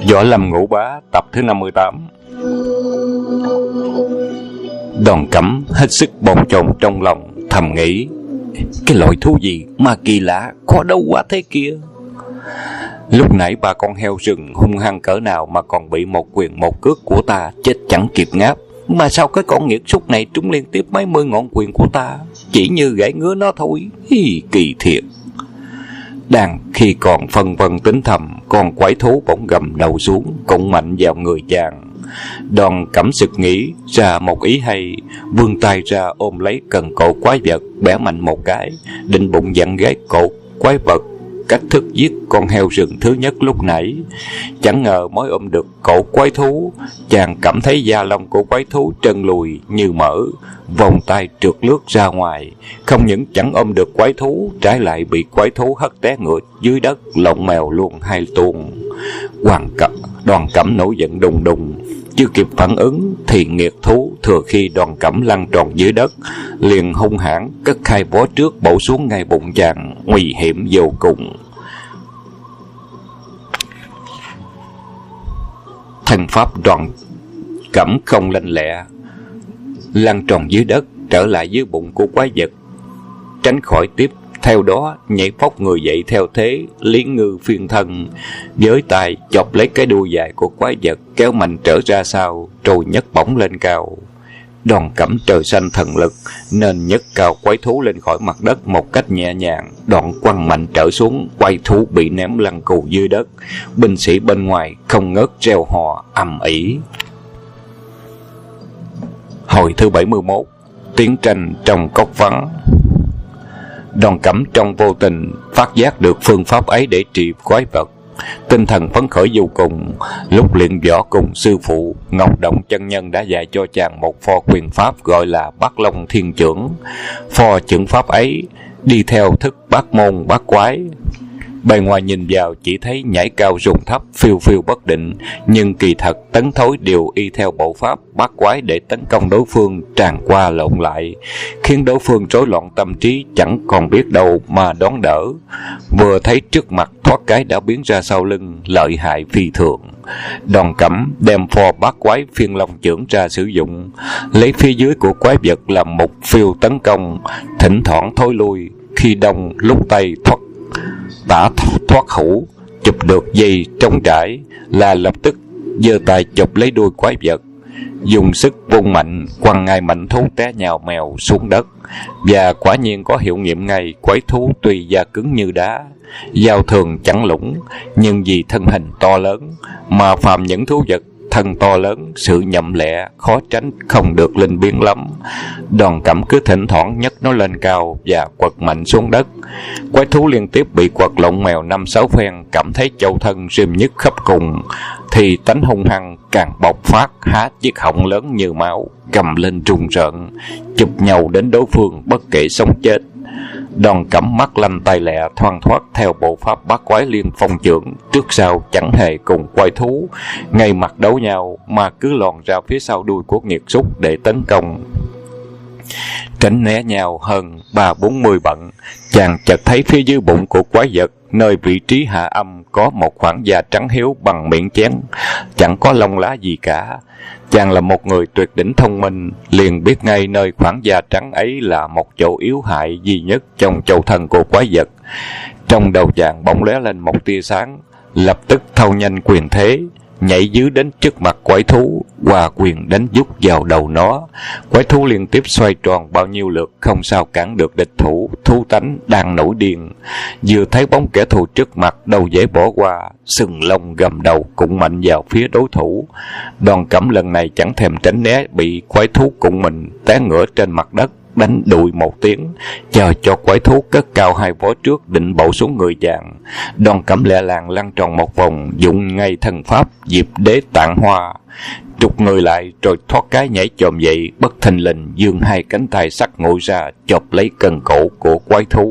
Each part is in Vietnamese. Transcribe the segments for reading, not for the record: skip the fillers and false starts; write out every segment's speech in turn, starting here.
Võ Lâm Ngũ Bá tập thứ 58. Đoàn Cẩm hết sức bồn chồn trong lòng, thầm nghĩ: cái loại thú gì mà kỳ lạ, khó đấu quá thế kia. Lúc nãy ba con heo rừng hung hăng cỡ nào mà còn bị một quyền một cước của ta chết chẳng kịp ngáp, mà sao cái con nghiệt súc này trúng liên tiếp mấy mươi ngọn quyền của ta, chỉ như gãy ngứa nó thôi. Kỳ thiệt. Đang khi còn phân vân tính thầm, con quái thú bỗng gầm đầu xuống, cũng mạnh vào người chàng. Đoàn Cẩm sực nghĩ ra một ý hay, vươn tay ra ôm lấy cần cổ quái vật, bẻ mạnh một cái, định bụng dặn gãy cổ quái vật cách thức giết con heo rừng thứ nhất lúc nãy. Chẳng ngờ mới ôm được cổ quái thú, chàng cảm thấy da lông của quái thú trơn lùi như mỡ, vòng tay trượt lướt ra ngoài. Không những chẳng ôm được quái thú, trái lại bị quái thú hất té ngửa dưới đất, lộn mèo luôn hai tuồng. Đoàn Cẩm nổi giận đùng đùng, chưa kịp phản ứng thì nghiệt thú thừa khi Đoàn Cẩm lăn tròn dưới đất, liền hung hãn cất hai vó trước bổ xuống ngay bụng chàng, nguy hiểm vô cùng. Thân pháp Đoàn Cẩm không lanh lẹ, lăn tròn dưới đất trở lại dưới bụng của quái vật, tránh khỏi tiếp theo đó nhảy phóc người dậy theo thế lý ngư phiên thân, với tay chọc lấy cái đuôi dài của quái vật, kéo mạnh trở ra sau, rồi nhấc bổng lên cao. Đoàn Cẩm trời xanh thần lực nên nhấc cao quái thú lên khỏi mặt đất một cách nhẹ nhàng, đoạn quăng mạnh trở xuống. Quái thú bị ném lăn cù dưới đất, binh sĩ bên ngoài không ngớt reo hò ầm ĩ. Hồi thứ 71. Chiến tranh trong cốc vắng. Đoàn Cẩm trong vô tình phát giác được phương pháp ấy để trị quái vật, tinh thần phấn khởi vô cùng. Lúc luyện võ cùng sư phụ, Ngọc Động chân nhân đã dạy cho chàng một pho quyền pháp gọi là Bát Long Thiên Chưởng. Pho chưởng pháp ấy đi theo thức bát môn bát quái. Bề ngoài nhìn vào chỉ thấy nhảy cao rùng thấp, phiêu phiêu bất định, nhưng kỳ thật tấn thối đều y theo bộ pháp bát quái để tấn công đối phương tràn qua lộn lại, khiến đối phương rối loạn tâm trí, chẳng còn biết đâu mà đón đỡ. Vừa thấy trước mặt thoát cái đã biến ra sau lưng, lợi hại phi thường. Đoàn Cẩm đem pho bát quái phiên long chưởng ra sử dụng, lấy phía dưới của quái vật làm mục phiêu tấn công, thỉnh thoảng thối lui, khi đông lúc tay thoát hữu, chụp được dây trong trải là lập tức giơ tay chụp lấy đuôi quái vật, dùng sức vung mạnh, quăng ngay mảnh thú té nhào mèo xuống đất. Và quả nhiên có hiệu nghiệm ngay. Quái thú tuy da cứng như đá, dao thường chẳng lũng, nhưng vì thân hình to lớn, mà phàm những thú vật thân to lớn, sự nhậm lẹ khó tránh không được linh biến lắm. Đoàn Cẩm cứ thỉnh thoảng nhấc nó lên cao và quật mạnh xuống đất. Quái thú liên tiếp bị quật lộn mèo 5-6 phen, cảm thấy châu thân rìm nhức khắp cùng, thì tánh hung hăng càng bộc phát, há chiếc họng lớn như máu, cầm lên rùng rợn, chụp nhau đến đối phương bất kể sống chết. Đoàn Cẩm mắt lanh tay lẹ, thoăn thoắt theo bộ pháp bát quái liên phong chưởng, trước sau chẳng hề cùng quái thú ngay mặt đấu nhau, mà cứ lòn ra phía sau đuôi của nghiệt súc để tấn công. Tránh né nhau hơn 30-40 bận, chàng chợt thấy phía dưới bụng của quái vật, nơi vị trí hạ âm, có một khoảng da trắng hiếu bằng miệng chén, chẳng có lông lá gì cả. Chàng là một người tuyệt đỉnh thông minh, liền biết ngay nơi khoảng da trắng ấy là một chỗ yếu hại duy nhất trong châu thân của quái vật. Trong đầu chàng bỗng lóe lên một tia sáng, lập tức thâu nhanh quyền thế, nhảy dưới đến trước mặt quái thú, hòa quyền đánh dút vào đầu nó. Quái thú liên tiếp xoay tròn bao nhiêu lượt, không sao cản được địch thủ. Thú tánh đang nổi điên, vừa thấy bóng kẻ thù trước mặt đâu dễ bỏ qua, sừng lông gầm đầu cũng mạnh vào phía đối thủ. Đoàn Cẩm lần này chẳng thèm tránh né, bị quái thú cùng mình té ngửa trên mặt đất, đánh đùi một tiếng, chờ cho quái thú cất cao hai vó trước định bổ xuống người chàng. Đoàn Cẩm lẹ làng lăn tròn một vòng, dụng ngay thần pháp Diệp Đế Tạng Hoa, trục người lại rồi thoát cái nhảy chồm dậy, bất thình lình giương hai cánh tay sắc nguội ra, chộp lấy cần cổ của quái thú.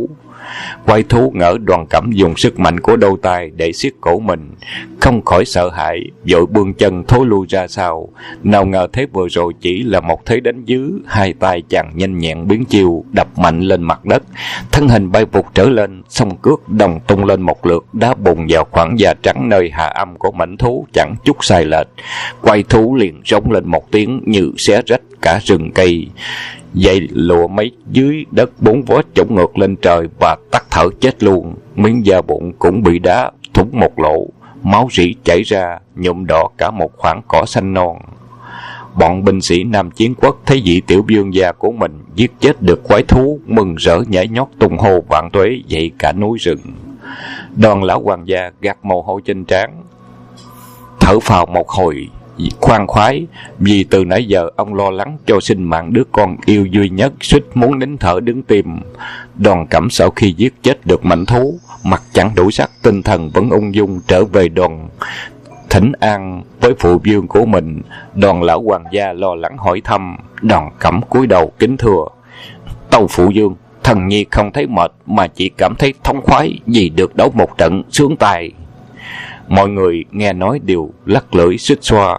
Quái thú ngỡ Đoàn Cẩm dùng sức mạnh của đôi tay để siết cổ mình, không khỏi sợ hãi, vội buông chân thối lui ra sau. Nào ngờ thế vừa rồi chỉ là một thế đánh dứ, hai tay chàng nhanh nhẹn biến chiêu, đập mạnh lên mặt đất, thân hình bay vụt trở lên, song cước đồng tung lên một lượt, đá bùng vào khoảng da trắng nơi hạ âm của mãnh thú chẳng chút sai lệch. Quái thú liền rống lên một tiếng như xé rách cả rừng cây. Dây lụa mấy dưới đất bốn vó trổng ngược lên trời và tắt thở chết luôn. Miếng da bụng cũng bị đá thủng một lỗ, máu rỉ chảy ra, nhuộm đỏ cả một khoảng cỏ xanh non. Bọn binh sĩ Nam Chiến Quốc thấy vị tiểu vương gia của mình giết chết được quái thú, mừng rỡ nhảy nhót tung hô vạn tuế dậy cả núi rừng. Đoàn lão hoàng gia gạt mồ hôi trên trán, thở phào một hồi khoan khoái, vì từ nãy giờ ông lo lắng cho sinh mạng đứa con yêu duy nhất, suýt muốn nín thở đứng tim. Đoàn Cẩm sau khi giết chết được mãnh thú, mặt chẳng đủ sắc, tinh thần vẫn ung dung trở về đoàn thỉnh an với phụ vương của mình. Đoàn lão hoàng gia lo lắng hỏi thăm. Đoàn Cẩm cúi đầu kính thưa: Tâu phụ vương, thần nhi không thấy mệt mà chỉ cảm thấy thống khoái vì được đấu một trận sướng tài. Mọi người nghe nói đều lắc lưỡi xích xoa,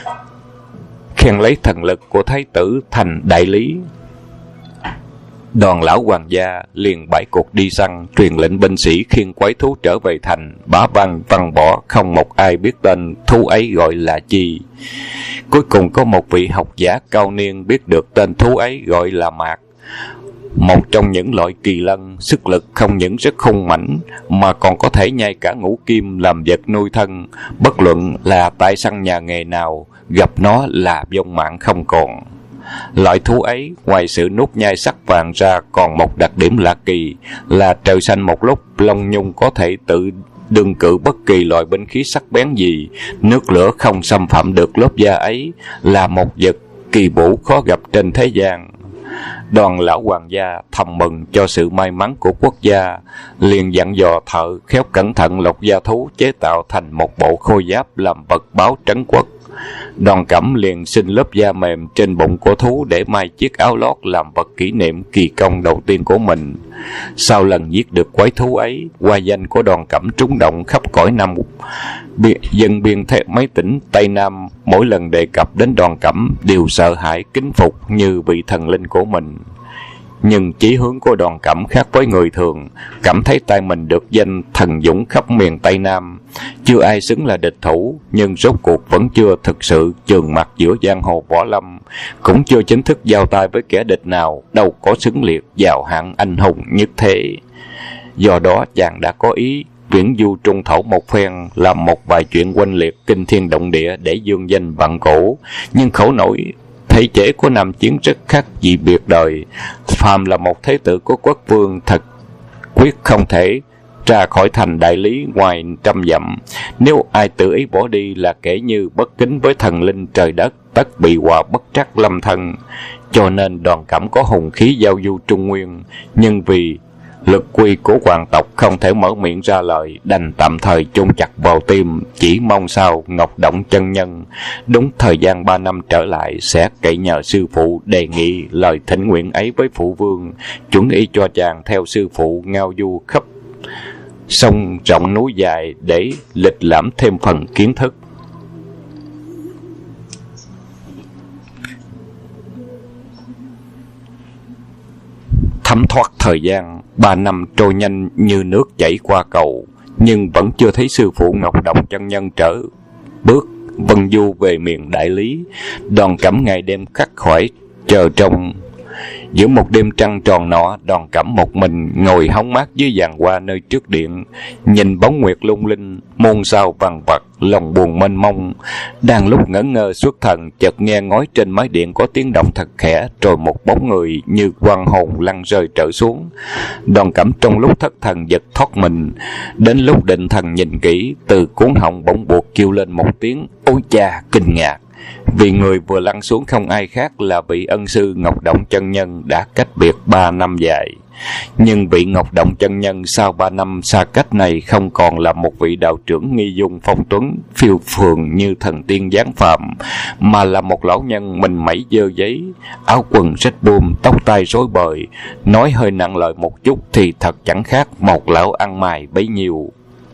khen lấy thần lực của thái tử thành đại lý. Đoàn lão hoàng gia liền bãi cuộc đi săn, truyền lệnh binh sĩ khiêng quái thú trở về thành, bá văn văn bỏ, không một ai biết tên thú ấy gọi là chi. Cuối cùng có một vị học giả cao niên biết được tên thú ấy gọi là mạc, một trong những loại kỳ lân, sức lực không những rất hung mãnh mà còn có thể nhai cả ngũ kim làm vật nuôi thân. Bất luận là tại săn nhà nghề nào, gặp nó là vong mạng không còn. Loại thú ấy ngoài sự nuốt nhai sắc vàng ra còn một đặc điểm lạ kỳ là trời xanh một lúc, lông nhung có thể tự đương cự bất kỳ loại binh khí sắc bén gì, nước lửa không xâm phạm được lớp da ấy, là một vật kỳ bổ khó gặp trên thế gian. Đoàn lão hoàng gia thầm mừng cho sự may mắn của quốc gia, liền dặn dò thợ khéo cẩn thận lột da thú chế tạo thành một bộ khôi giáp làm vật báo trấn quốc. Đoàn Cẩm liền xin lớp da mềm trên bụng của thú để may chiếc áo lót làm vật kỷ niệm kỳ công đầu tiên của mình. Sau lần giết được quái thú ấy, hoa danh của Đoàn Cẩm trúng động khắp cõi Nam dân biên thế mấy tỉnh Tây Nam, mỗi lần đề cập đến Đoàn Cẩm đều sợ hãi kính phục như vị thần linh của mình. Nhưng chí hướng của Đoàn Cẩm khác với người thường, cảm thấy tay mình được danh thần dũng khắp miền Tây Nam, chưa ai xứng là địch thủ, nhưng rốt cuộc vẫn chưa thực sự chườn mặt giữa giang hồ võ lâm, cũng chưa chính thức giao tay với kẻ địch nào, đâu có xứng liệt vào hạng anh hùng nhất thế. Do đó chàng đã có ý viễn du trung thổ một phen, làm một vài chuyện oanh liệt kinh thiên động địa để dương danh vạn cổ. Nhưng khổ nổi thể chế của Nam Chiến rất khác dị biệt đời, phàm là một thế tử của quốc vương thật quyết không thể ra khỏi thành đại lý ngoài 100 dặm. Nếu ai tự ý bỏ đi là kể như bất kính với thần linh trời đất, tất bị họa bất trắc lâm thân. Cho nên Đoàn Cẩm có hùng khí giao du Trung Nguyên, nhưng vì lực quy của hoàng tộc không thể mở miệng ra lời, đành tạm thời chôn chặt vào tim, chỉ mong sao Ngọc Động chân nhân đúng thời gian 3 năm trở lại sẽ cậy nhờ sư phụ đề nghị lời thỉnh nguyện ấy với phụ vương, chuẩn y cho chàng theo sư phụ ngao du khắp sông rộng núi dài để lịch lãm thêm phần kiến thức. Thấm thoát thời gian, 3 năm trôi nhanh như nước chảy qua cầu, nhưng vẫn chưa thấy sư phụ Ngọc Động chân nhân trở bước vân du về miền đại lý. Đoàn Cẩm ngày đêm khắc khoải chờ trông. Giữa một đêm trăng tròn nọ, Đoàn Cẩm một mình ngồi hóng mát dưới giàn hoa nơi trước điện, nhìn bóng nguyệt lung linh, muôn sao vằn vặt, lòng buồn mênh mông. Đang lúc ngẩn ngơ xuất thần, chợt nghe ngói trên mái điện có tiếng động thật khẽ, rồi một bóng người như quang hồn lăn rơi trở xuống. Đoàn Cẩm trong lúc thất thần giật thoát mình, đến lúc định thần nhìn kỹ, từ cuống họng bỗng buộc kêu lên một tiếng ôi cha kinh ngạc, Vì người vừa lăn xuống không ai khác là vị ân sư Ngọc Động chân nhân đã cách biệt 3 năm dài. Nhưng vị Ngọc Động chân nhân sau 3 năm xa cách này không còn là một vị đạo trưởng nghi dung phong tuấn, phiêu phường như thần tiên giáng phàm, mà là một lão nhân mình mẩy dơ giấy, áo quần rách buông, tóc tai rối bời, nói hơi nặng lời một chút thì thật chẳng khác một lão ăn mày bấy nhiêu.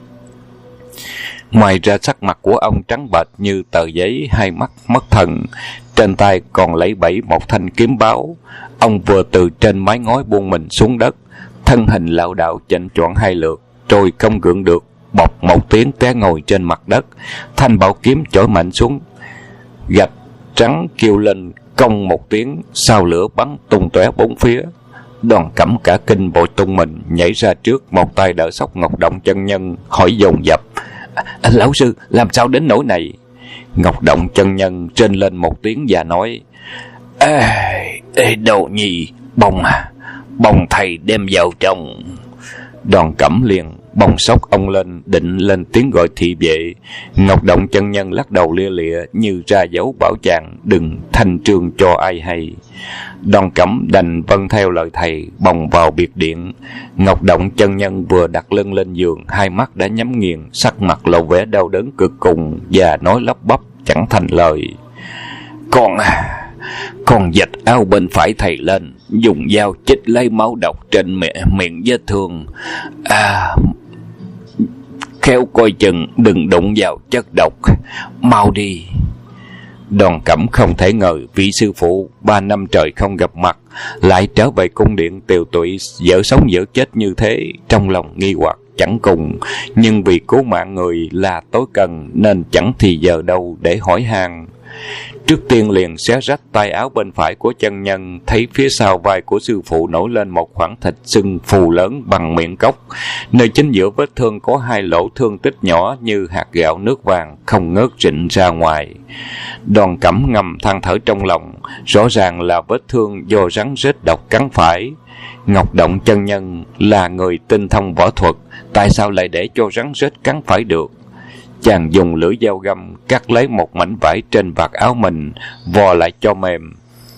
Ngoài ra sắc mặt của ông trắng bệch như tờ giấy, hai mắt mất thần, trên tay còn lấy bẫy một thanh kiếm báo. Ông vừa từ trên mái ngói buông mình xuống đất, thân hình lảo đảo chệnh choạng hai lượt, rồi không gượng được, bộc một tiếng té ngồi trên mặt đất. Thanh bảo kiếm chổi mạnh xuống, gạch trắng kêu lên cong một tiếng, sao lửa bắn tung tóe bốn phía. Đoàn Cẩm cả kinh vội tung mình nhảy ra trước, một tay đỡ xốc Ngọc Động chân nhân, hỏi dồn dập: Lão sư, làm sao đến nỗi này? Ngọc Động chân nhân trên lên một tiếng và nói: Đồ nhi, bồng thầy đem vào trong. Đoàn Cẩm liền bồng xốc ông lên, định lên tiếng gọi thị vệ. Ngọc Động chân nhân lắc đầu lia lịa như ra dấu bảo chàng đừng thanh trương cho ai hay. Đoàn Cẩm đành vâng theo lời thầy, bồng vào biệt điện. Ngọc Động chân nhân vừa đặt lưng lên giường, hai mắt đã nhắm nghiền, sắc mặt lộ vẻ đau đớn cực cùng và nói lắp bắp chẳng thành lời: Con vạch áo bên phải thầy lên, dùng dao chích lấy máu độc trên miệng vết thương. Khéo coi chừng đừng đụng vào chất độc, mau đi. Đoàn Cẩm không thể ngờ vị sư phụ 3 năm trời không gặp mặt lại trở về cung điện tiều tụy dở sống dở chết như thế, trong lòng nghi hoặc chẳng cùng, nhưng vì cứu mạng người là tối cần nên chẳng thì giờ đâu để hỏi han. Trước tiên liền xé rách tay áo bên phải của chân nhân, thấy phía sau vai của sư phụ nổi lên một khoảng thịt sưng phù lớn bằng miệng cốc, nơi chính giữa vết thương có 2 lỗ thương tích nhỏ như hạt gạo nước vàng không ngớt rịn ra ngoài. Đoàn Cẩm ngầm than thở trong lòng, rõ ràng là vết thương do rắn rết độc cắn phải. Ngọc Động chân nhân là người tinh thông võ thuật, tại sao lại để cho rắn rết cắn phải được? Chàng dùng lưỡi dao găm cắt lấy một mảnh vải trên vạt áo mình, vò lại cho mềm,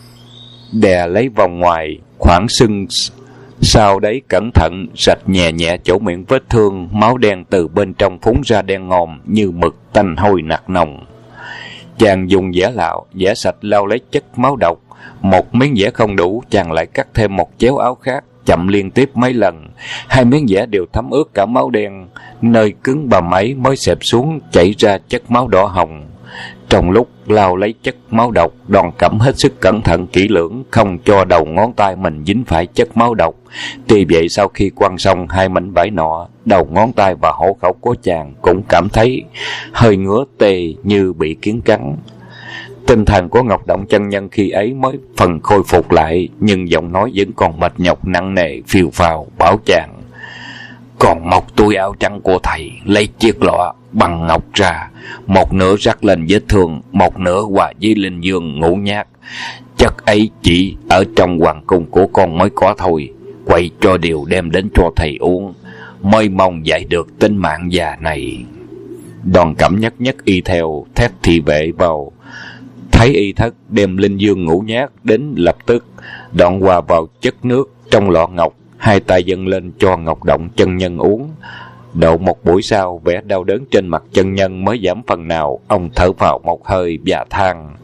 đè lấy vòng ngoài khoảng sưng, sau đấy cẩn thận rạch nhẹ nhẹ chỗ miệng vết thương. Máu đen từ bên trong phúng ra đen ngòm như mực tanh hôi nặc nồng. Chàng dùng giã sạch lau lấy chất máu độc. Một miếng giã không đủ, chàng lại cắt thêm một chéo áo khác, chậm liên tiếp mấy lần. 2 miếng giã đều thấm ướt cả máu đen, nơi cứng bầm ấy mới xẹp xuống chảy ra chất máu đỏ hồng. Trong lúc lau lấy chất máu độc, Đoàn Cẩm hết sức cẩn thận kỹ lưỡng, không cho đầu ngón tay mình dính phải chất máu độc. Tuy vậy sau khi quăng xong 2 mảnh vải nọ, đầu ngón tay và hổ khẩu của chàng cũng cảm thấy hơi ngứa tê như bị kiến cắn. Tinh thần của Ngọc Động chân nhân khi ấy mới phần khôi phục lại, nhưng giọng nói vẫn còn mệt nhọc nặng nề phiêu phào, bảo chàng: Còn móc túi áo trắng của thầy, lấy chiếc lọ bằng ngọc ra, một nửa rắc lên vết thương, một nửa hòa với linh dương ngũ nhát. Chất ấy chỉ ở trong hoàng cung của con mới có thôi, quay cho điều đem đến cho thầy uống, mới mong dạy được tính mạng già này. Đoàn Cẩm nhất y theo, thét thị vệ vào. Thấy y thất đem linh dương ngũ nhát đến lập tức, đoạn hòa vào chất nước trong lọ ngọc, 2 tay dâng lên cho Ngọc Động chân nhân uống. Độ một buổi sau, vẻ đau đớn trên mặt chân nhân mới giảm phần nào. Ông thở vào một hơi và than: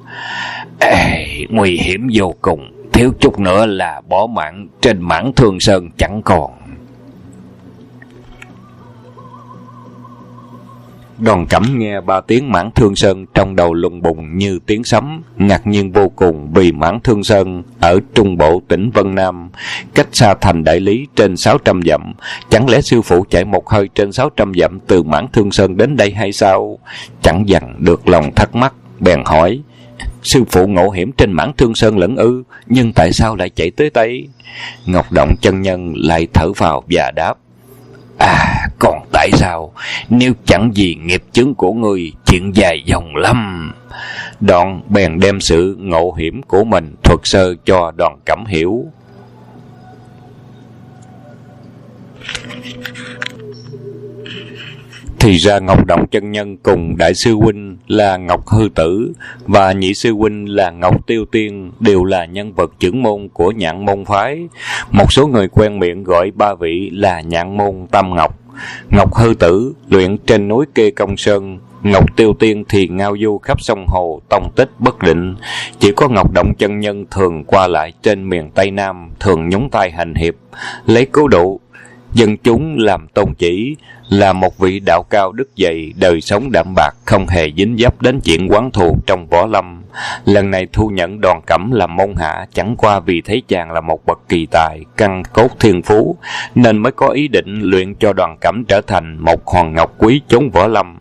Nguy hiểm vô cùng, thiếu chút nữa là bỏ mạng trên Mãn Thương Sơn chẳng còn. Đoàn Cẩm nghe 3 tiếng Mãn Thương Sơn trong đầu lùng bùng như tiếng sấm, ngạc nhiên vô cùng vì Mãn Thương Sơn ở trung bộ tỉnh Vân Nam, cách xa thành Đại Lý trên 600 dặm. Chẳng lẽ sư phụ chạy một hơi trên 600 dặm từ Mãn Thương Sơn đến đây hay sao? Chẳng dằn được lòng thắc mắc, bèn hỏi: Sư phụ ngộ hiểm trên Mãn Thương Sơn lẫn ư? Nhưng tại sao lại chạy tới Tây? Ngọc Động chân nhân lại thở phào và đáp: Còn tại sao? Nếu chẳng vì nghiệp chướng của ngươi, chuyện dài dòng lắm. Đoạn bèn đem sự ngộ hiểm của mình thuật sơ cho Đoàn Cẩm hiểu. Thì ra Ngọc Động chân nhân cùng đại sư huynh là Ngọc Hư Tử và nhị sư huynh là Ngọc Tiêu Tiên đều là nhân vật trưởng môn của Nhạn môn phái. Một số người quen miệng gọi ba vị là Nhạn môn Tam Ngọc. Ngọc Hư Tử luyện trên núi Kê Công Sơn, Ngọc Tiêu Tiên thì ngao du khắp sông hồ, tông tích bất định. Chỉ có Ngọc Động chân nhân thường qua lại trên miền Tây Nam, thường nhúng tay hành hiệp, lấy cứu độ dân chúng làm tôn chỉ, là một vị đạo cao đức dày, đời sống đạm bạc, không hề dính dấp đến chuyện oán thù trong võ lâm. Lần này thu nhận Đoàn Cẩm làm môn hạ chẳng qua vì thấy chàng là một bậc kỳ tài, căn cốt thiên phú, nên mới có ý định luyện cho Đoàn Cẩm trở thành một hòn ngọc quý chốn võ lâm.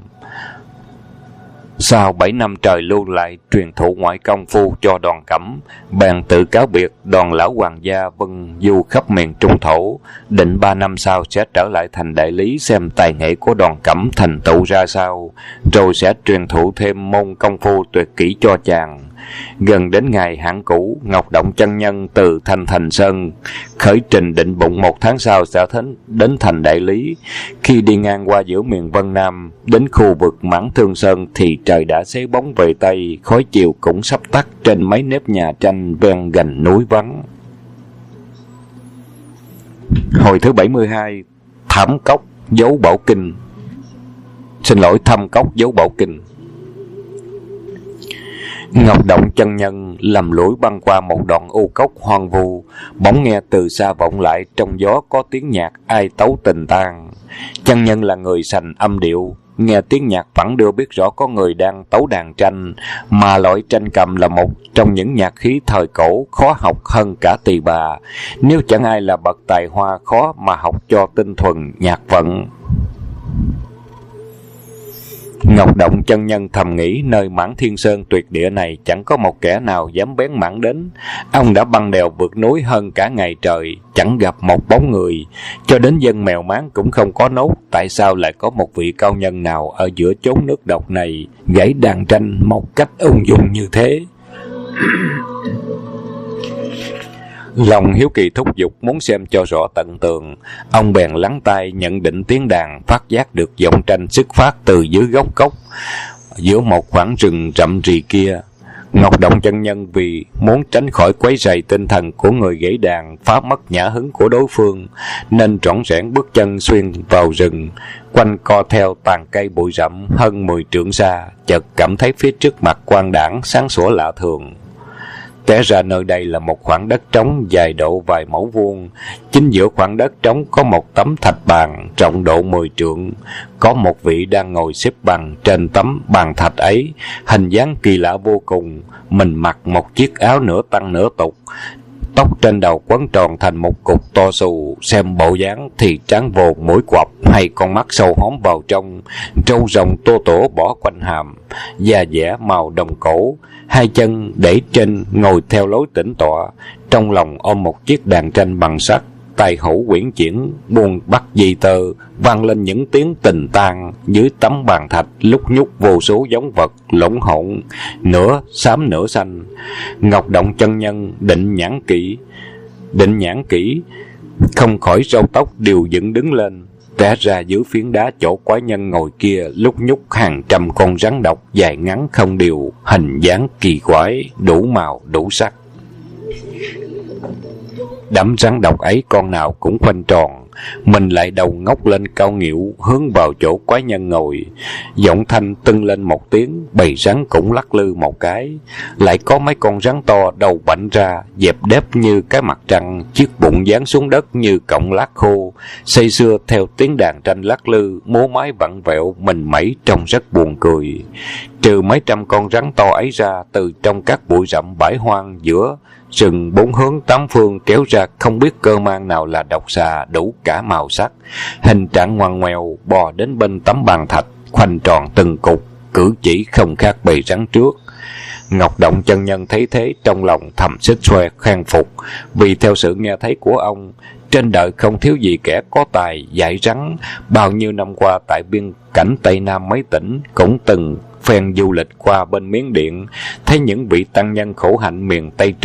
Sau 7 năm trời lưu lại truyền thụ ngoại công phu cho Đoàn Cẩm, bèn tự cáo biệt Đoàn lão hoàng gia vân du khắp miền Trung thổ, định 3 năm sau sẽ trở lại thành đại lý xem tài nghệ của Đoàn Cẩm thành tựu ra sao, rồi sẽ truyền thụ thêm môn công phu tuyệt kỹ cho chàng. Gần đến ngày hạn cũ, Ngọc Động chân nhân từ Thanh Thành Sơn khởi trình, định bụng 1 tháng sau sẽ đến thành đại lý. Khi đi ngang qua giữa miền Vân Nam, đến khu vực Mãn Thương Sơn thì trời đã xế bóng về Tây, khói chiều cũng sắp tắt trên mấy nếp nhà tranh ven gành núi vắng. Hồi thứ 72, Thảm Cốc Dấu Bảo Kinh. Thâm Cốc Dấu Bảo Kinh. Ngọc Động chân nhân lầm lũi băng qua một đoạn u cốc hoang vu, bỗng nghe từ xa vọng lại trong gió có tiếng nhạc ai tấu tình tang. Chân nhân là người sành âm điệu, nghe tiếng nhạc phẳng đưa biết rõ có người đang tấu đàn tranh, mà loại tranh cầm là một trong những nhạc khí thời cổ khó học hơn cả tỳ bà. Nếu chẳng ai là bậc tài hoa, khó mà học cho tinh thuần nhạc vận. Ngọc Động chân nhân thầm nghĩ nơi Mãn Thiên Sơn tuyệt địa này chẳng có một kẻ nào dám bén mảng đến. Ông đã băng đèo vượt núi hơn cả ngày trời, chẳng gặp một bóng người, cho đến dân mèo máng cũng không có nốt. Tại sao lại có một vị cao nhân nào ở giữa chốn nước độc này gãy đàn tranh một cách ung dung như thế? Lòng hiếu kỳ thúc giục muốn xem cho rõ tận tường, ông bèn lắng tai nhận định tiếng đàn, phát giác được giọng tranh xuất phát từ dưới gốc cốc giữa một khoảng rừng rậm rì kia. Ngọc Động chân nhân vì muốn tránh khỏi quấy rầy tinh thần của người gãy đàn, phá mất nhã hứng của đối phương, nên trỏn rẽn bước chân xuyên vào rừng, quanh co theo tàn cây bụi rậm hơn 10 trượng xa, chợt cảm thấy phía trước mặt quang đãng sáng sủa lạ thường. Té ra nơi đây là một khoảng đất trống dài độ vài mẫu vuông. Chính giữa khoảng đất trống có một tấm thạch bàn rộng độ 10 trượng. Có một vị đang ngồi xếp bằng trên tấm bàn thạch ấy, hình dáng kỳ lạ vô cùng. Mình mặc một chiếc áo nửa tăng nửa tục, tóc trên đầu quấn tròn thành một cục to xù, xem bộ dáng thì trán vồn mũi quặp, hay con mắt sâu hóm vào trong, râu rồng tô tổ bỏ quanh hàm, da dẻ màu đồng cổ, hai chân để trên ngồi theo lối tĩnh tọa, trong lòng ôm một chiếc đàn tranh bằng sắt, tay hữu quyển chuyển buông bắt dây tơ, vang lên những tiếng tình tang. Dưới tấm bàn thạch lúc nhúc vô số giống vật lỗn hỗn, nửa xám nửa xanh. Ngọc Động chân nhân định nhãn kỹ, không khỏi râu tóc đều dựng đứng lên. Té ra dưới phiến đá chỗ quái nhân ngồi kia lúc nhúc hàng trăm con rắn độc dài ngắn không đều, hình dáng kỳ quái, đủ màu đủ sắc. Đám rắn độc ấy con nào cũng khoanh tròn, mình lại đầu ngóc lên cao nghĩu hướng vào chỗ quái nhân ngồi. Giọng thanh tưng lên một tiếng, bầy rắn cũng lắc lư một cái. Lại có mấy con rắn to đầu bảnh ra, dẹp đép như cái mặt trăng, chiếc bụng giáng xuống đất như cọng lát khô, say sưa theo tiếng đàn tranh lắc lư, múa mái vặn vẹo, mình mẩy trông rất buồn cười. Trừ mấy trăm con rắn to ấy ra, từ trong các bụi rậm bãi hoang giữa rừng 4 hướng 8 phương kéo ra không biết cơ mang nào là độc xà đủ cả màu sắc, hình trạng ngoằn ngoèo, bò đến bên tấm bàn thạch, khoanh tròn từng cục, cử chỉ không khác bầy rắn trước. Ngọc Động chân nhân thấy thế, trong lòng thầm xích xoe khen phục, vì theo sự nghe thấy của ông, trên đời không thiếu gì kẻ có tài dạy rắn. Bao nhiêu năm qua tại biên cảnh Tây Nam mấy tỉnh, cũng từng phen du lịch qua bên Miến Điện, thấy những vị tăng nhân khổ hạnh miền Tây Trúc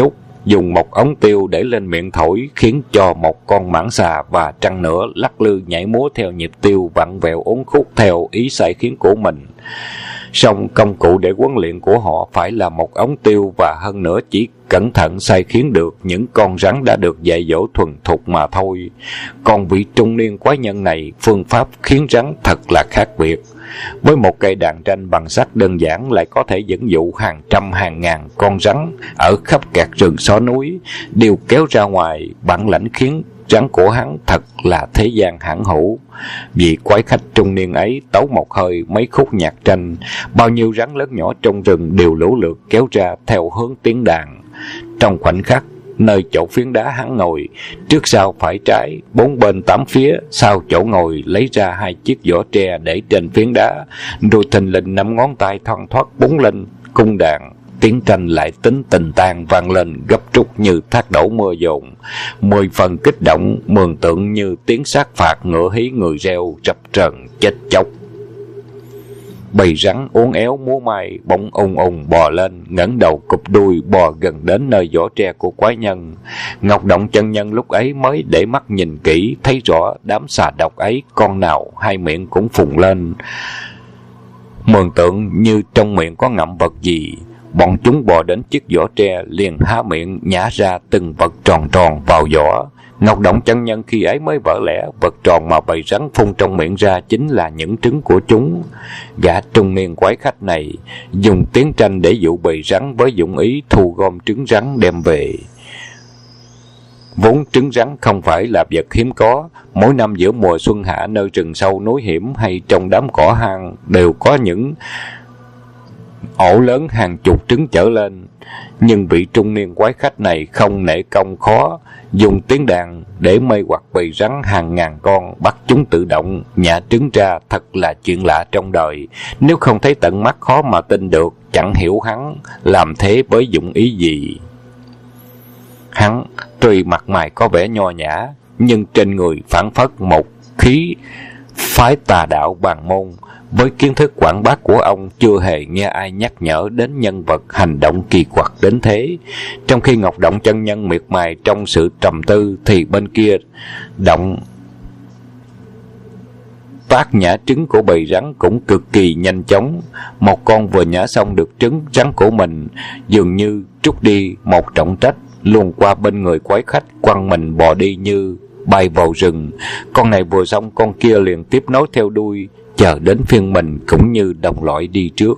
dùng một ống tiêu để lên miệng thổi, khiến cho một con mãng xà và trăng nữa lắc lư nhảy múa theo nhịp tiêu, vặn vẹo uốn khúc theo ý sai khiến của mình. Song công cụ để huấn luyện của họ phải là một ống tiêu, và hơn nữa chỉ cẩn thận sai khiến được những con rắn đã được dạy dỗ thuần thục mà thôi. Còn vị trung niên quái nhân này, phương pháp khiến rắn thật là khác biệt. Với một cây đàn tranh bằng sắt đơn giản lại có thể dẫn dụ hàng trăm hàng ngàn con rắn ở khắp các rừng xó núi, đều kéo ra ngoài. Bản lãnh khiến rắn của hắn thật là thế gian hãn hữu. Vị quái khách trung niên ấy tấu một hơi mấy khúc nhạc tranh, bao nhiêu rắn lớn nhỏ trong rừng đều lũ lượt kéo ra theo hướng tiếng đàn. Trong khoảnh khắc, nơi chỗ phiến đá hắn ngồi, trước sau phải trái, bốn bên tám phía, sau chỗ ngồi lấy ra hai chiếc vỏ tre để trên phiến đá, rồi thình lình năm ngón tay thoăn thoắt búng lên cung đàn. Tiếng tranh lại tính tình tang vang lên gấp rút như thác đổ mưa dồn, 10 phần kích động, mường tượng như tiếng sát phạt ngựa hí người reo rập rần chết chóc. Bầy rắn uốn éo múa may bỗng ùng ùng bò lên, ngẩng đầu cụp đuôi bò gần đến nơi vỏ tre của quái nhân. Ngọc Động chân nhân lúc ấy mới để mắt nhìn kỹ, thấy rõ đám xà độc ấy con nào hai miệng cũng phùng lên, mường tượng như trong miệng có ngậm vật gì. Bọn chúng bò đến chiếc vỏ tre, liền há miệng nhả ra từng vật tròn tròn vào vỏ. Ngọc Động chân nhân khi ấy mới vỡ lẽ, vật tròn mà bầy rắn phun trong miệng ra chính là những trứng của chúng. Gã trung niên quái khách này dùng tiếng tranh để dụ bầy rắn, với dụng ý thu gom trứng rắn đem về. Vốn trứng rắn không phải là vật hiếm có, mỗi năm giữa mùa xuân hạ, nơi rừng sâu núi hiểm hay trong đám cỏ hang đều có những ổ lớn hàng chục trứng trở lên. Nhưng vị trung niên quái khách này không nể công khó, dùng tiếng đàn để mê hoặc bầy rắn hàng ngàn con, bắt chúng tự động nhả trứng ra. Thật là chuyện lạ trong đời, nếu không thấy tận mắt khó mà tin được. Chẳng hiểu hắn làm thế với dụng ý gì. Hắn tuy mặt mày có vẻ nho nhã, nhưng trên người phảng phất một khí phái tà đạo bàn môn. Với kiến thức quảng bác của ông, chưa hề nghe ai nhắc nhở đến nhân vật hành động kỳ quặc đến thế. Trong khi Ngọc Động chân nhân miệt mài trong sự trầm tư, thì bên kia động tác nhả trứng của bầy rắn cũng cực kỳ nhanh chóng. Một con vừa nhả xong được trứng rắn của mình, dường như trút đi một trọng trách, luồn qua bên người quái khách, quăng mình bò đi như bay vào rừng. Con này vừa xong, con kia liền tiếp nối theo đuôi, chờ đến phiên mình cũng như đồng loại đi trước.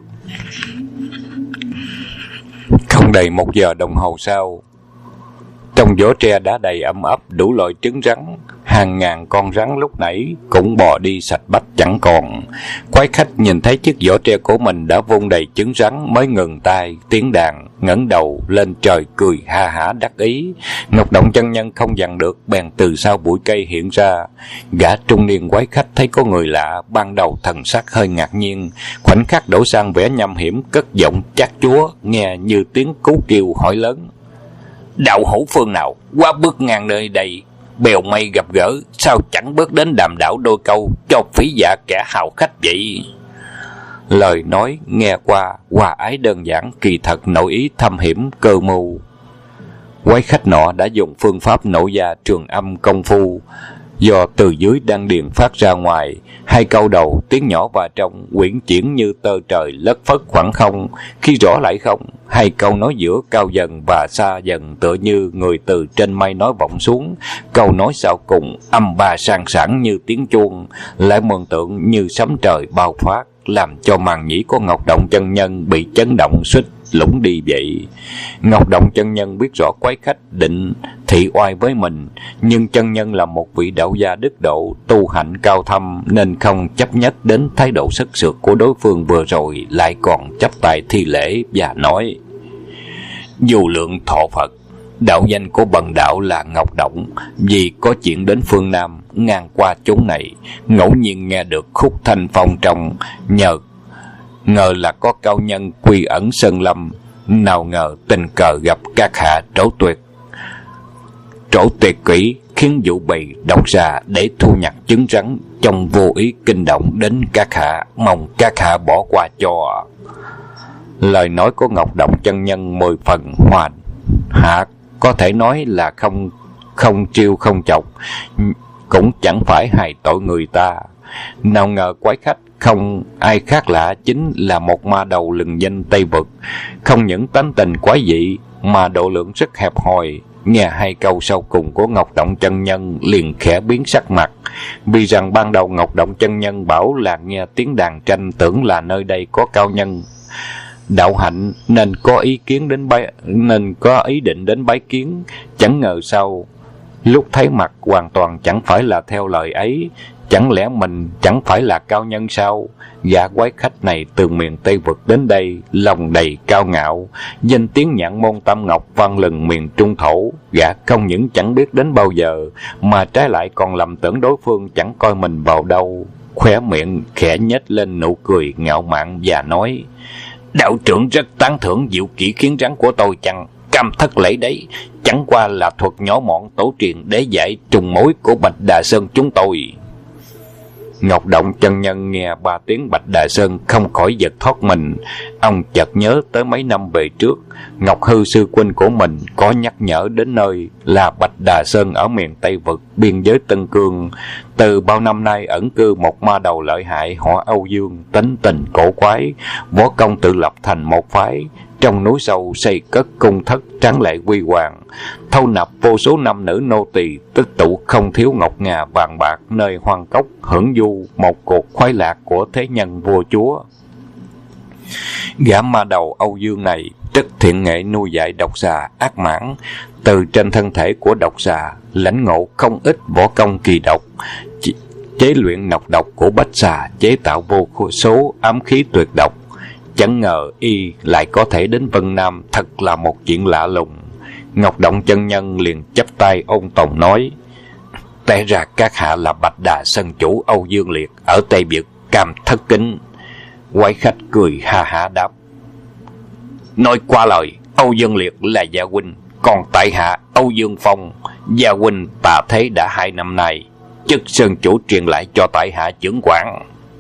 Không đầy 1 giờ đồng hồ sau, trong vỏ tre đã đầy ẩm ấp đủ loại trứng rắn. Hàng ngàn con rắn lúc nãy cũng bò đi sạch bách chẳng còn. Quái khách nhìn thấy chiếc vỏ tre của mình đã vung đầy trứng rắn, mới ngừng tay tiếng đàn, ngẩng đầu lên trời cười ha hả đắc ý. Ngọc Động chân nhân không dằn được, bèn từ sau bụi cây hiện ra. Gã trung niên quái khách thấy có người lạ, ban đầu thần sắc hơi ngạc nhiên, khoảnh khắc đổ sang vẻ nham hiểm, cất giọng chát chúa, nghe như tiếng cứu kêu hỏi lớn: đạo hữu phương nào qua bước ngang nơi đây, bèo mây gặp gỡ, sao chẳng bước đến đàm đảo đôi câu, cho phí dạ kẻ hào khách vậy? Lời nói nghe qua hòa ái đơn giản, kỳ thật nội ý thâm hiểm cơ mưu. Quái khách nọ đã dùng phương pháp nội gia trường âm công phu, do từ dưới đan điền phát ra ngoài. Hai câu đầu tiếng nhỏ và trong, quyển chuyển như tơ trời lất phất khoảng không, khi rõ lại không. Hai câu nói giữa cao dần và xa dần, tựa như người từ trên mây nói vọng xuống. Câu nói sau cùng âm ba sang sảng như tiếng chuông, lại mường tượng như sấm trời bao phát, làm cho màng nhĩ của Ngọc Động chân nhân bị chấn động suýt lũng đi vậy. Ngọc Động chân nhân biết rõ quái khách định thị oai với mình, nhưng chân nhân là một vị đạo gia đức độ, tu hạnh cao thâm, nên không chấp nhất đến thái độ sất sượt của đối phương vừa rồi, lại còn chắp tay thi lễ và nói: vô lượng thọ Phật, đạo danh của bần đạo là Ngọc Động. Vì có chuyện đến phương Nam, ngang qua chốn này, ngẫu nhiên nghe được khúc thanh phong trong, ngờ là có cao nhân quy ẩn sơn lâm, nào ngờ tình cờ gặp các hạ trổ tuyệt kỹ, khiến vụ bầy độc ra để thu nhặt trứng rắn, trong vô ý kinh động đến các hạ, mong các hạ bỏ qua cho. Lời nói của Ngọc Động chân nhân 10 phần hòa hạ có thể nói là không trêu không chọc, cũng chẳng phải hại tội người ta. Nào ngờ quái khách không ai khác lạ chính là một ma đầu lừng danh Tây Vực, không những tánh tình quái dị mà độ lượng rất hẹp hòi. Nghe hai câu sau cùng của Ngọc Động chân nhân liền khẽ biến sắc mặt, vì rằng ban đầu Ngọc Động chân nhân bảo là nghe tiếng đàn tranh tưởng là nơi đây có cao nhân đạo hạnh nên có ý định đến bái kiến, chẳng ngờ sau lúc thấy mặt hoàn toàn chẳng phải là theo lời ấy. Chẳng lẽ mình chẳng phải là cao nhân sao? Gã quái khách này từ miền Tây Vực đến đây, lòng đầy cao ngạo, danh tiếng Nhạn Môn Tam Ngọc vang lừng miền Trung Thổ. Gã không những chẳng biết đến bao giờ, mà trái lại còn lầm tưởng đối phương chẳng coi mình vào đâu. Khóe miệng khẽ nhếch lên nụ cười ngạo mạn và nói: đạo trưởng rất tán thưởng diệu kỹ khiến rắn của tôi chăng? Cam thất lễ đấy, chẳng qua là thuật nhỏ mọn tổ truyền để giải trùng mối của Bạch Đà Sơn chúng tôi. Ngọc Động chân nhân nghe ba tiếng Bạch Đà Sơn không khỏi giật thoát mình. Ông chợt nhớ tới mấy năm về trước, Ngọc Hư sư huynh của mình có nhắc nhở đến nơi là Bạch Đà Sơn ở miền Tây Vực, biên giới Tân Cương. Từ bao năm nay ẩn cư một ma đầu lợi hại họ Âu Dương, tính tình cổ quái, võ công tự lập thành một phái. Trong núi sâu xây cất cung thất tráng lệ huy hoàng, thâu nạp vô số nam nữ nô tỳ, tích tụ không thiếu ngọc ngà vàng bạc, nơi hoang cốc hưởng du một cuộc khoái lạc của thế nhân vua chúa. Gã ma đầu Âu Dương này rất thiện nghệ nuôi dạy độc xà ác mãn, từ trên thân thể của độc xà lãnh ngộ không ít võ công kỳ độc, chế luyện nọc độc của bách xà, chế tạo vô số ám khí tuyệt độc. Chẳng ngờ y lại có thể đến Vân Nam, thật là một chuyện lạ lùng. Ngọc Động chân nhân liền chắp tay ôn tồn nói: té ra các hạ là Bạch Đà Sơn chủ Âu Dương Liệt ở Tây Việt, cam thất kính. Quái khách cười ha hả đáp: nói qua lời, Âu Dương Liệt là gia huynh, còn tại hạ Âu Dương Phong, gia huynh tà thế đã 2 năm nay, chức sơn chủ truyền lại cho tại hạ trưởng quản.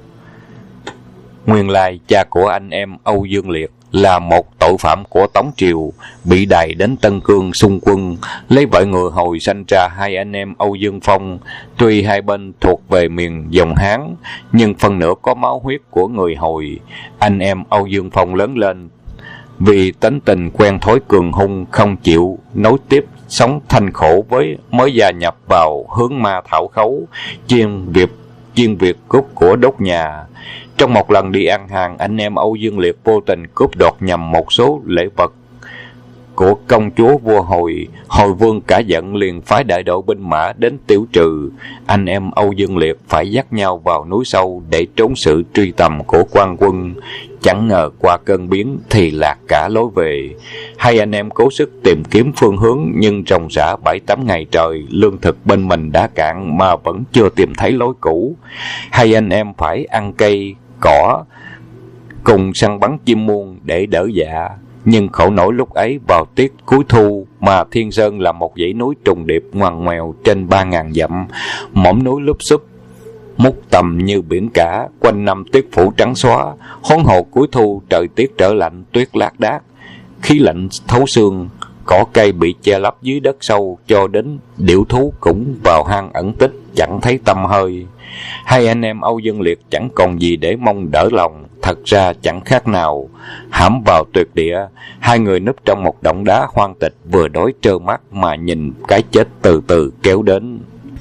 Nguyên lai cha của anh em Âu Dương Liệt là một tội phạm của Tống Triều, bị đày đến Tân Cương xung quân, lấy vợ người Hồi sanh ra 2 anh em Âu Dương Phong. Tuy hai bên thuộc về miền dòng Hán, nhưng phần nửa có máu huyết của người Hồi. Anh em Âu Dương Phong lớn lên vì tính tình quen thói cường hung, không chịu nối tiếp sống thanh khổ mới gia nhập vào hướng ma thảo khấu, chuyên việc cướp của đốt nhà. Trong một lần đi ăn hàng, anh em Âu Dương Liệt vô tình cướp đoạt nhầm một số lễ vật của công chúa vua Hồi. Hồi vương cả giận liền phái đại đội binh mã đến tiêu trừ. Anh em Âu Dương Liệt phải dắt nhau vào núi sâu để trốn sự truy tầm của quan quân. Chẳng ngờ qua cơn biến thì lạc cả lối về. Hai anh em cố sức tìm kiếm phương hướng, nhưng ròng rã 7-8 ngày trời, lương thực bên mình đã cạn mà vẫn chưa tìm thấy lối cũ. Hai anh em phải ăn cây cỏ cùng săn bắn chim muông để đỡ dạ. Nhưng khổ nổi lúc ấy vào tiết cuối thu, mà Thiên Sơn là một dãy núi trùng điệp ngoằn ngoèo trên 3.000 dặm, mỏm núi lúp xúp mút tầm như biển cả, quanh năm tuyết phủ trắng xóa. Huống hồ cuối thu trời tiết trở lạnh, tuyết lác đác, khí lạnh thấu xương. Cỏ cây bị che lấp dưới đất sâu, cho đến điểu thú cũng vào hang ẩn tích chẳng thấy tăm hơi. Hai anh em Âu Dương Liệt chẳng còn gì để mong đỡ lòng. Thật ra chẳng khác nào hãm vào tuyệt địa. Hai người núp trong một động đá hoang tịch, vừa đói trơ mắt mà nhìn cái chết từ từ kéo đến.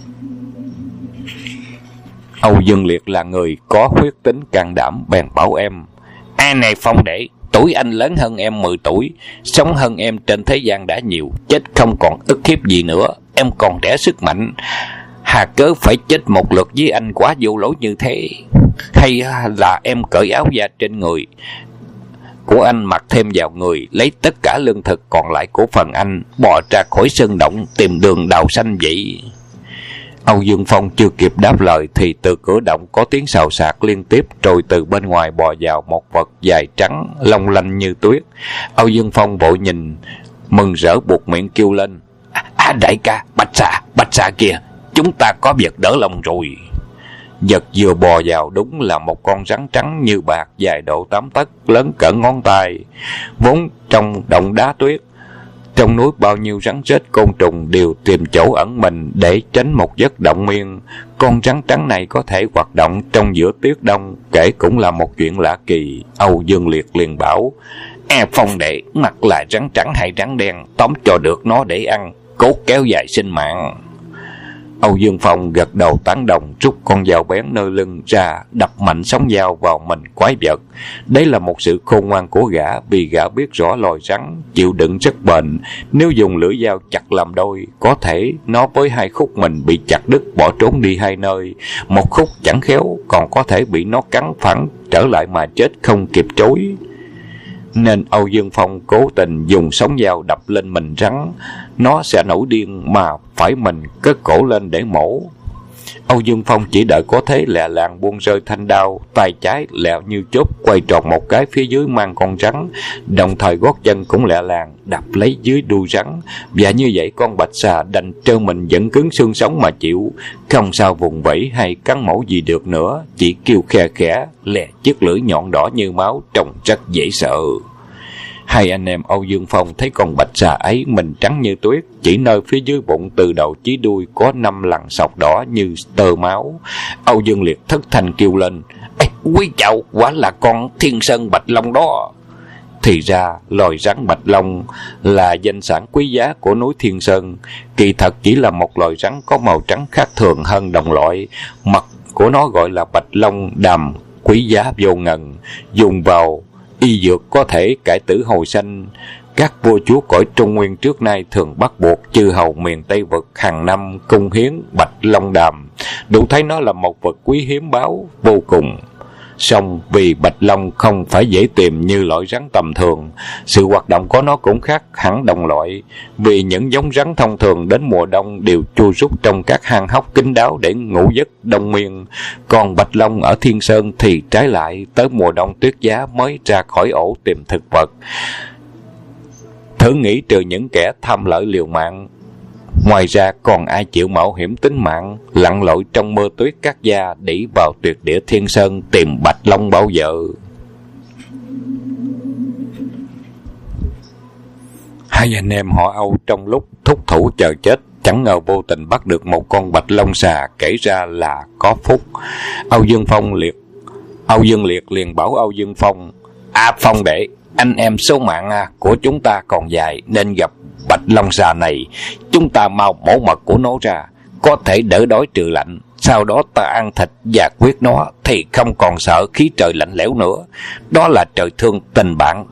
Âu Dương Liệt là người có huyết tính can đảm, bèn bảo em: "A này Phong đệ, tuổi anh lớn hơn em 10 tuổi, sống hơn em trên thế gian đã nhiều, chết không còn ức hiếp gì nữa. Em còn trẻ sức mạnh, hà cớ phải chết một lượt với anh quá vô lỗi như thế? Hay là em cởi áo da trên người của anh mặc thêm vào người, lấy tất cả lương thực còn lại của phần anh, bò ra khỏi sơn động tìm đường đào xanh vậy?" Âu Dương Phong chưa kịp đáp lời thì từ cửa động có tiếng xào xạc liên tiếp, rồi từ bên ngoài bò vào một vật dài trắng long lanh như tuyết. Âu Dương Phong vội nhìn, mừng rỡ buột miệng kêu lên: Đại ca, Bạch xà kìa, chúng ta có việc đỡ lòng rồi." Vật vừa bò vào đúng là một con rắn trắng như bạc, dài độ 8 tấc, lớn cỡ ngón tay. Vốn trong động đá tuyết Trong núi bao nhiêu rắn rết côn trùng đều tìm chỗ ẩn mình để tránh một giấc động miên. Con rắn trắng này có thể hoạt động trong giữa tuyết đông, kể cũng là một chuyện lạ kỳ. Âu Dương Liệt liền bảo: Phong đệ, mặc là rắn trắng hay rắn đen, tóm cho được nó để ăn, cốt kéo dài sinh mạng. Âu Dương Phong gật đầu tán đồng, rút con dao bén nơi lưng ra, đập mạnh sóng dao vào mình quái vật. Đấy là một sự khôn ngoan của gã, vì gã biết rõ loài rắn chịu đựng rất bền. Nếu dùng lưỡi dao chặt làm đôi, có thể nó với 2 khúc mình bị chặt đứt bỏ trốn đi 2 nơi. 1 khúc chẳng khéo còn có thể bị nó cắn phản trở lại mà chết không kịp trối. Nên Âu Dương Phong cố tình dùng sóng dao đập lên mình rắn, nó sẽ nổi điên mà phải mình cất cổ lên để mổ. Âu Dương Phong chỉ đợi có thế lẹ làng buông rơi thanh đao, tay trái lẹo như chớp quay tròn một cái phía dưới mang con rắn, đồng thời gót chân cũng lẹ làng đập lấy dưới đuôi rắn, và như vậy con bạch xà đành trơ mình vẫn cứng xương sống mà chịu, không sao vùng vẫy hay cắn mổ gì được nữa, chỉ kêu khe khẽ, lè chiếc lưỡi nhọn đỏ như máu, trông rất dễ sợ. Hai anh em Âu Dương Phong thấy con bạch xà ấy mình trắng như tuyết, chỉ nơi phía dưới bụng từ đầu chí đuôi có 5 lằn sọc đỏ như tơ máu. Âu Dương Liệt thất thanh kêu lên: Quý chào, quả là con Thiên Sơn Bạch Long đó. Thì ra loài rắn bạch long là danh sản quý giá của núi Thiên Sơn, kỳ thật chỉ là một loài rắn có màu trắng khác thường hơn đồng loại. Mặt của nó gọi là bạch long đàm, quý giá vô ngần, dùng vào y dược có thể cải tử hồi sanh. Các vua chúa cõi Trung Nguyên trước nay thường bắt buộc chư hầu miền Tây Vực hàng năm cung hiến bạch long đàm, đủ thấy nó là một vật quý hiếm báu vô cùng. Song vì bạch long không phải dễ tìm như loại rắn tầm thường, sự hoạt động của nó cũng khác hẳn đồng loại, vì những giống rắn thông thường đến mùa đông đều chui rút trong các hang hốc kín đáo để ngủ giấc đông miên, còn bạch long ở Thiên Sơn thì trái lại, tới mùa đông tuyết giá mới ra khỏi ổ tìm thực vật. Thử nghĩ, trừ những kẻ tham lợi liều mạng, ngoài ra còn ai chịu mạo hiểm tính mạng lặn lội trong mưa tuyết cát gia để vào tuyệt địa Thiên Sơn tìm bạch long bao giờ? Hai anh em họ Âu trong lúc thúc thủ chờ chết, chẳng ngờ vô tình bắt được một con bạch long xà, kể ra là có phúc. Âu Dương Liệt liền bảo Âu Dương Phong: Phong đệ, anh em số mạng của chúng ta còn dài, nên gặp bạch long xà này, chúng ta mau mổ mật của nó ra, có thể đỡ đói trừ lạnh, sau đó ta ăn thịt và quyết nó thì không còn sợ khí trời lạnh lẽo nữa. Đó là trời thương tình bạn,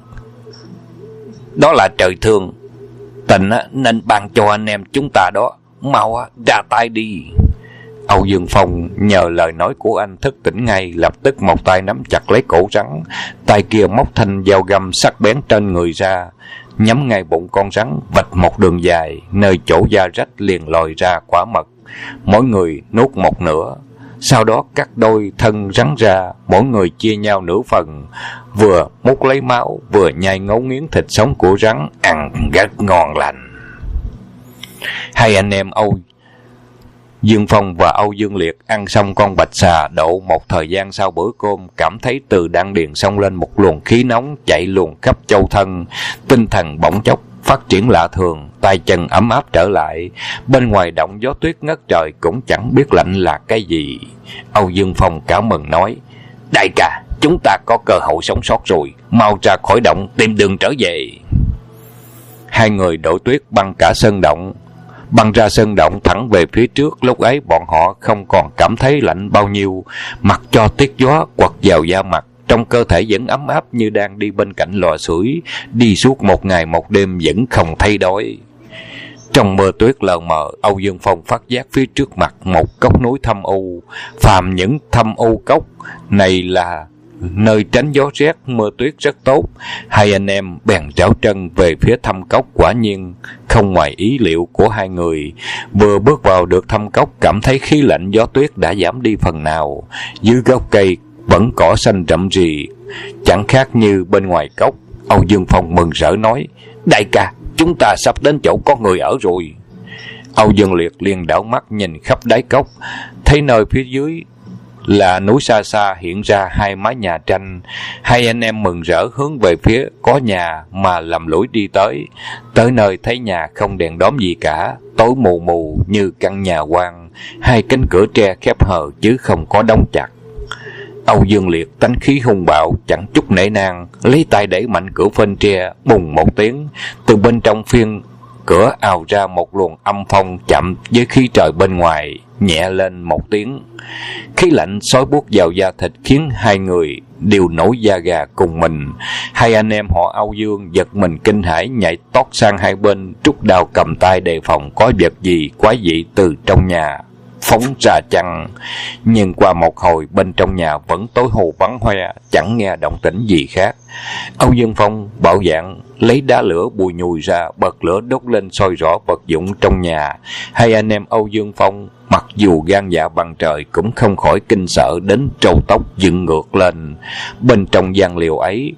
đó là trời thương tình nên ban cho anh em chúng ta đó, mau ra tay đi. Âu Dương Phong nhờ lời nói của anh thức tỉnh ngay, lập tức một tay nắm chặt lấy cổ rắn, tay kia móc thanh dao găm sắc bén trên người ra, nhắm ngay bụng con rắn, vạch một đường dài, nơi chỗ da rách liền lòi ra quả mật. Mỗi người nuốt một nửa, sau đó cắt đôi thân rắn ra, mỗi người chia nhau nửa phần, vừa múc lấy máu, vừa nhai ngấu nghiến thịt sống của rắn, ăn rất ngon lành. Hai anh em Âu Dương Phong và Âu Dương Liệt ăn xong con bạch xà, độ một thời gian sau bữa cơm, cảm thấy từ đan điền xông lên một luồng khí nóng chạy luồn khắp châu thân, tinh thần bỗng chốc phát triển lạ thường, tay chân ấm áp trở lại. Bên ngoài động gió tuyết ngất trời, cũng chẳng biết lạnh là cái gì. Âu Dương Phong cảm mừng nói: Đại ca, chúng ta có cơ hội sống sót rồi, mau ra khỏi động tìm đường trở về. Hai người đổ tuyết băng cả sơn động, băng ra sơn động thẳng về phía trước. Lúc ấy bọn họ không còn cảm thấy lạnh bao nhiêu, mặc cho tuyết gió quật vào da mặt, trong cơ thể vẫn ấm áp như đang đi bên cạnh lò sưởi, đi suốt một ngày một đêm vẫn không thấy đói. Trong mưa tuyết lờ mờ, Âu Dương Phong phát giác phía trước mặt một cốc núi thâm u. Phàm những thâm u cốc này là nơi tránh gió rét mưa tuyết rất tốt. Hai anh em bèn trảo chân về phía thâm cốc. Quả nhiên không ngoài ý liệu của hai người, vừa bước vào được thâm cốc, cảm thấy khí lạnh gió tuyết đã giảm đi phần nào. Dưới gốc cây vẫn cỏ xanh rậm rì, chẳng khác như bên ngoài cốc. Âu Dương Phong mừng rỡ nói: Đại ca, chúng ta sắp đến chỗ có người ở rồi. Âu Dương Liệt liền đảo mắt nhìn khắp đáy cốc, thấy nơi phía dưới là núi xa xa hiện ra hai mái nhà tranh. Hai anh em mừng rỡ hướng về phía có nhà mà lầm lũi đi tới. Tới nơi thấy nhà không đèn đóm gì cả, tối mù mù như căn nhà hoang, hai cánh cửa tre khép hờ chứ không có đóng chặt. Âu Dương Liệt tánh khí hung bạo, chẳng chút nể nang, lấy tay đẩy mạnh cửa phên tre, bùng một tiếng, từ bên trong phiên cửa ào ra một luồng âm phong chậm với khí trời bên ngoài, nhẹ lên một tiếng. Khí lạnh xối buốt vào da thịt khiến hai người đều nổi da gà cùng mình. Hai anh em họ Âu Dương giật mình kinh hãi, nhảy tót sang hai bên, trút đao cầm tay đề phòng có vật gì quái dị từ trong nhà phóng ra chăng. Nhưng qua một hồi bên trong nhà vẫn tối hù vắng hoe, chẳng nghe động tĩnh gì khác. Âu Dương Phong bạo dạn lấy đá lửa bùi nhùi ra, bật lửa đốt lên soi rõ vật dụng trong nhà. Hai anh em Âu Dương Phong mặc dù gan dạ bằng trời cũng không khỏi kinh sợ đến trâu tóc dựng ngược lên. Bên trong gian liều ấy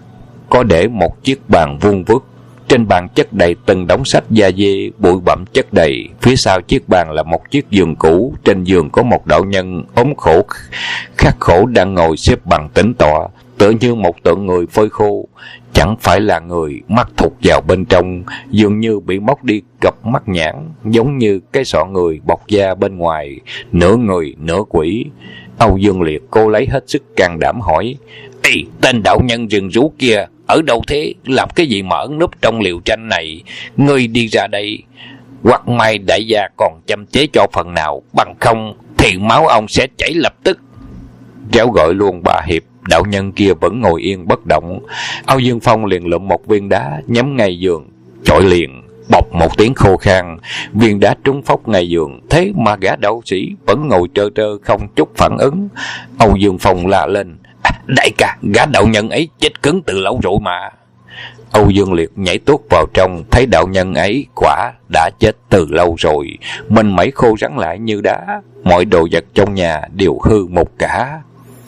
có để một chiếc bàn vuông vức, trên bàn chất đầy từng đống sách da dê, bụi bặm chất đầy. Phía sau chiếc bàn là một chiếc giường cũ, trên giường có một đạo nhân ốm khổ khắc khổ đang ngồi xếp bằng tĩnh tọa, tựa như một tượng người phơi khô. Chẳng phải là người, mắt thụt vào bên trong, dường như bị móc đi cặp mắt nhãn, giống như cái sọ người bọc da bên ngoài, nửa người nửa quỷ. Âu Dương Liệt cô lấy hết sức can đảm hỏi: "Ê, tên đạo nhân rừng rú kia ở đâu thế? Làm cái gì mà ẩn núp trong liều tranh này? Ngươi đi ra đây, hoặc may đại gia còn châm chế cho phần nào, bằng không thì máu ông sẽ chảy lập tức." Réo gọi luôn bà Hiệp, đạo nhân kia vẫn ngồi yên bất động. Âu Dương Phong liền lượm một viên đá nhắm ngay giường, chọi liền, bọc một tiếng khô khan, viên đá trúng phốc ngay giường. Thế mà gã đạo sĩ vẫn ngồi trơ trơ không chút phản ứng. Âu Dương Phong la lên: "Đại ca, gã đạo nhân ấy chết cứng từ lâu rồi mà." Âu Dương Liệt nhảy tuốt vào trong, thấy đạo nhân ấy quả đã chết từ lâu rồi, mình mẩy khô rắn lại như đá, mọi đồ vật trong nhà đều hư một cả.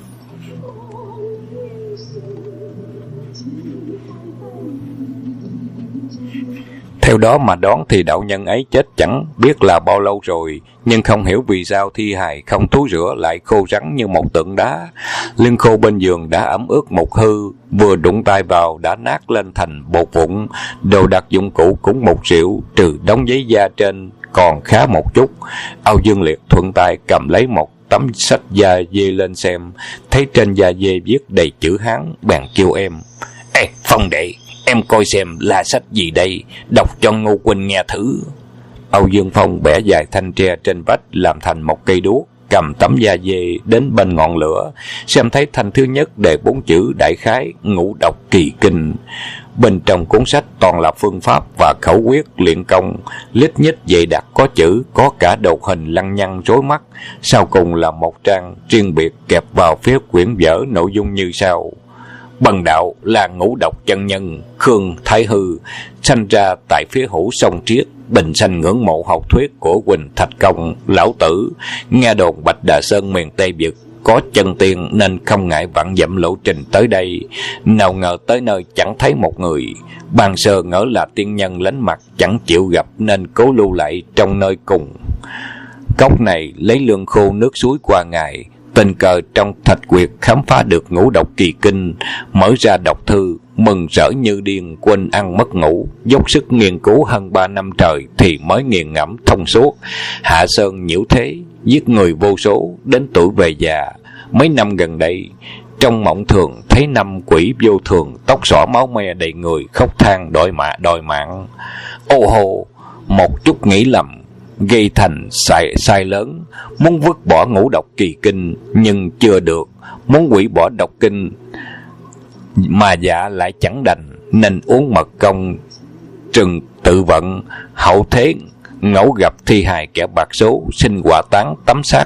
Theo đó mà đoán thì đạo nhân ấy chết chẳng biết là bao lâu rồi, nhưng không hiểu vì sao thi hài không thú rửa lại khô rắn như một tượng đá. Lưng khô bên giường đã ẩm ướt một hư, vừa đụng tay vào đã nát lên thành bột vụn. Đồ đạc dụng cụ cũng một xỉu, trừ đống giấy da trên còn khá một chút. Âu Dương Liệt thuận tay cầm lấy một tấm sách da dê lên xem, thấy trên da dê viết đầy chữ Hán, bèn kêu em: "Ê, Phong đệ, em coi xem là sách gì đây, đọc cho Ngô Quỳnh nghe thử." Âu Dương Phong bẻ dài thanh tre trên vách làm thành một cây đuốc, cầm tấm da dê đến bên ngọn lửa, xem thấy thanh thứ nhất đề 4 chữ đại khái Ngũ Độc Kỳ Kinh. Bên trong cuốn sách toàn là phương pháp và khẩu quyết luyện công, lít nhít dày đặc có chữ, có cả đồ hình lăng nhăng rối mắt. Sau cùng là một trang riêng biệt kẹp vào phía quyển vở, nội dung như sau: "Bần đạo là Ngũ Độc chân nhân Khương Thái Hư, sanh ra tại phía hữu sông Triết, bình sanh ngưỡng mộ học thuyết của Huỳnh Thạch Công lão tử, nghe đồn Bạch Đà Sơn miền Tây Việt có chân tiên nên không ngại vạn dặm lộ trình tới đây. Nào ngờ tới nơi chẳng thấy một người, ban sơ ngỡ là tiên nhân lánh mặt chẳng chịu gặp nên cố lưu lại trong nơi cùng. Cốc này lấy lương khô nước suối qua ngày, tình cờ trong thạch quyệt khám phá được Ngũ Độc Kỳ Kinh, mở ra đọc thư, mừng rỡ như điên, quên ăn mất ngủ, dốc sức nghiên cứu hơn 3 năm trời thì mới nghiền ngẫm thông suốt. Hạ sơn nhiễu thế, giết người vô số, đến tuổi về già. Mấy năm gần đây, trong mộng thường thấy năm quỷ vô thường, tóc xõa máu me đầy người, khóc than đòi mạng. Ô hồ, một chút nghĩ lầm gây thành sai lớn, muốn vứt bỏ Ngũ Độc Kỳ Kinh nhưng chưa được, muốn hủy bỏ độc kinh mà dạ lại chẳng đành, nên uống mật công trừng tự vận. Hậu thế ngẫu gặp thi hài kẻ bạc số, xin hỏa táng tấm xác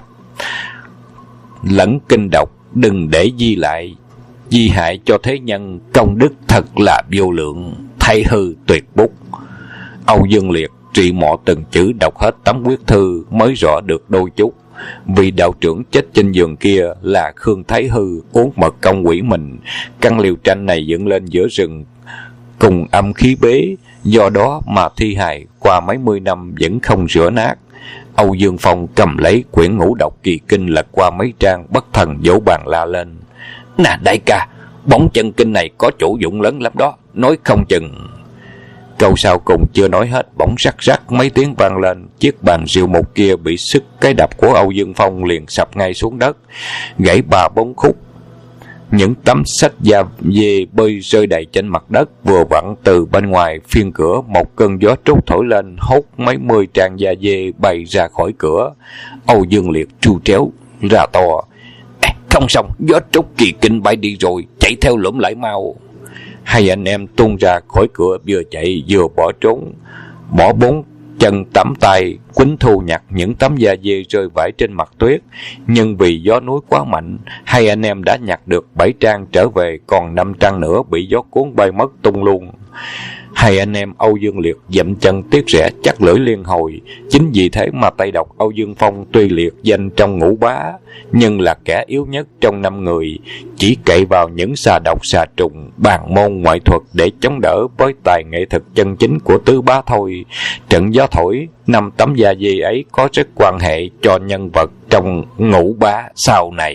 lẫn kinh độc, đừng để di hại cho thế nhân, công đức thật là vô lượng. Thay hư tuyệt bút. Âu Dương Liệt trị mọ từng chữ đọc hết tấm quyết thư mới rõ được đôi chút. Vì đạo trưởng chết trên giường kia là Khương Thái Hư uống mật công quỷ mình. Căn liều tranh này dựng lên giữa rừng cùng âm khí bế, do đó mà thi hài qua mấy mươi năm vẫn không rửa nát. Âu Dương Phong cầm lấy quyển Ngũ Độc Kỳ Kinh lật qua mấy trang, bất thần vỗ bàn la lên: "Nè đại ca, bóng chân kinh này có chủ dụng lớn lắm đó, nói không chừng..." Câu sau cùng chưa nói hết, bỗng rắc rắc mấy tiếng vang lên, chiếc bàn rượu mục kia bị sức cái đập của Âu Dương Phong liền sập ngay xuống đất, gãy 3-4 khúc. Những tấm sách da dê bơi rơi đầy trên mặt đất. Vừa vặn từ bên ngoài phiên cửa, một cơn gió trút thổi lên, hốt mấy 10 trang da dê bay ra khỏi cửa. Âu Dương Liệt tru tréo ra to: "Không xong, gió trút kỳ kinh bay đi rồi, chạy theo lũm lại mau." Hai anh em tung ra khỏi cửa, vừa chạy vừa bỏ trốn, bỏ 4 chân tắm tay quýnh thu nhặt những tấm da dê rơi vãi trên mặt tuyết. Nhưng vì gió núi quá mạnh, hai anh em đã nhặt được 7 trang trở về, còn 5 trang nữa bị gió cuốn bay mất tung luôn. Hai anh em Âu Dương Liệt dậm chân tiếc rẻ, chắc lưỡi liên hồi. Chính vì thế mà tay độc Âu Dương Phong tuy liệt danh trong ngũ bá, nhưng là kẻ yếu nhất trong 5 người, chỉ cậy vào những xà độc xà trùng, bàn môn ngoại thuật để chống đỡ với tài nghệ thực chân chính của tứ bá thôi. Trận gió thổi 5 tấm da dê ấy có rất quan hệ cho nhân vật trong ngũ bá sau này.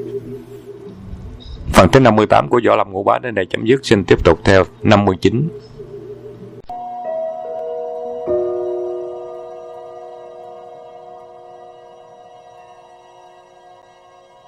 Phần thứ 58 của Võ Lâm Ngũ Bá đến đây chấm dứt. Xin tiếp tục theo 59.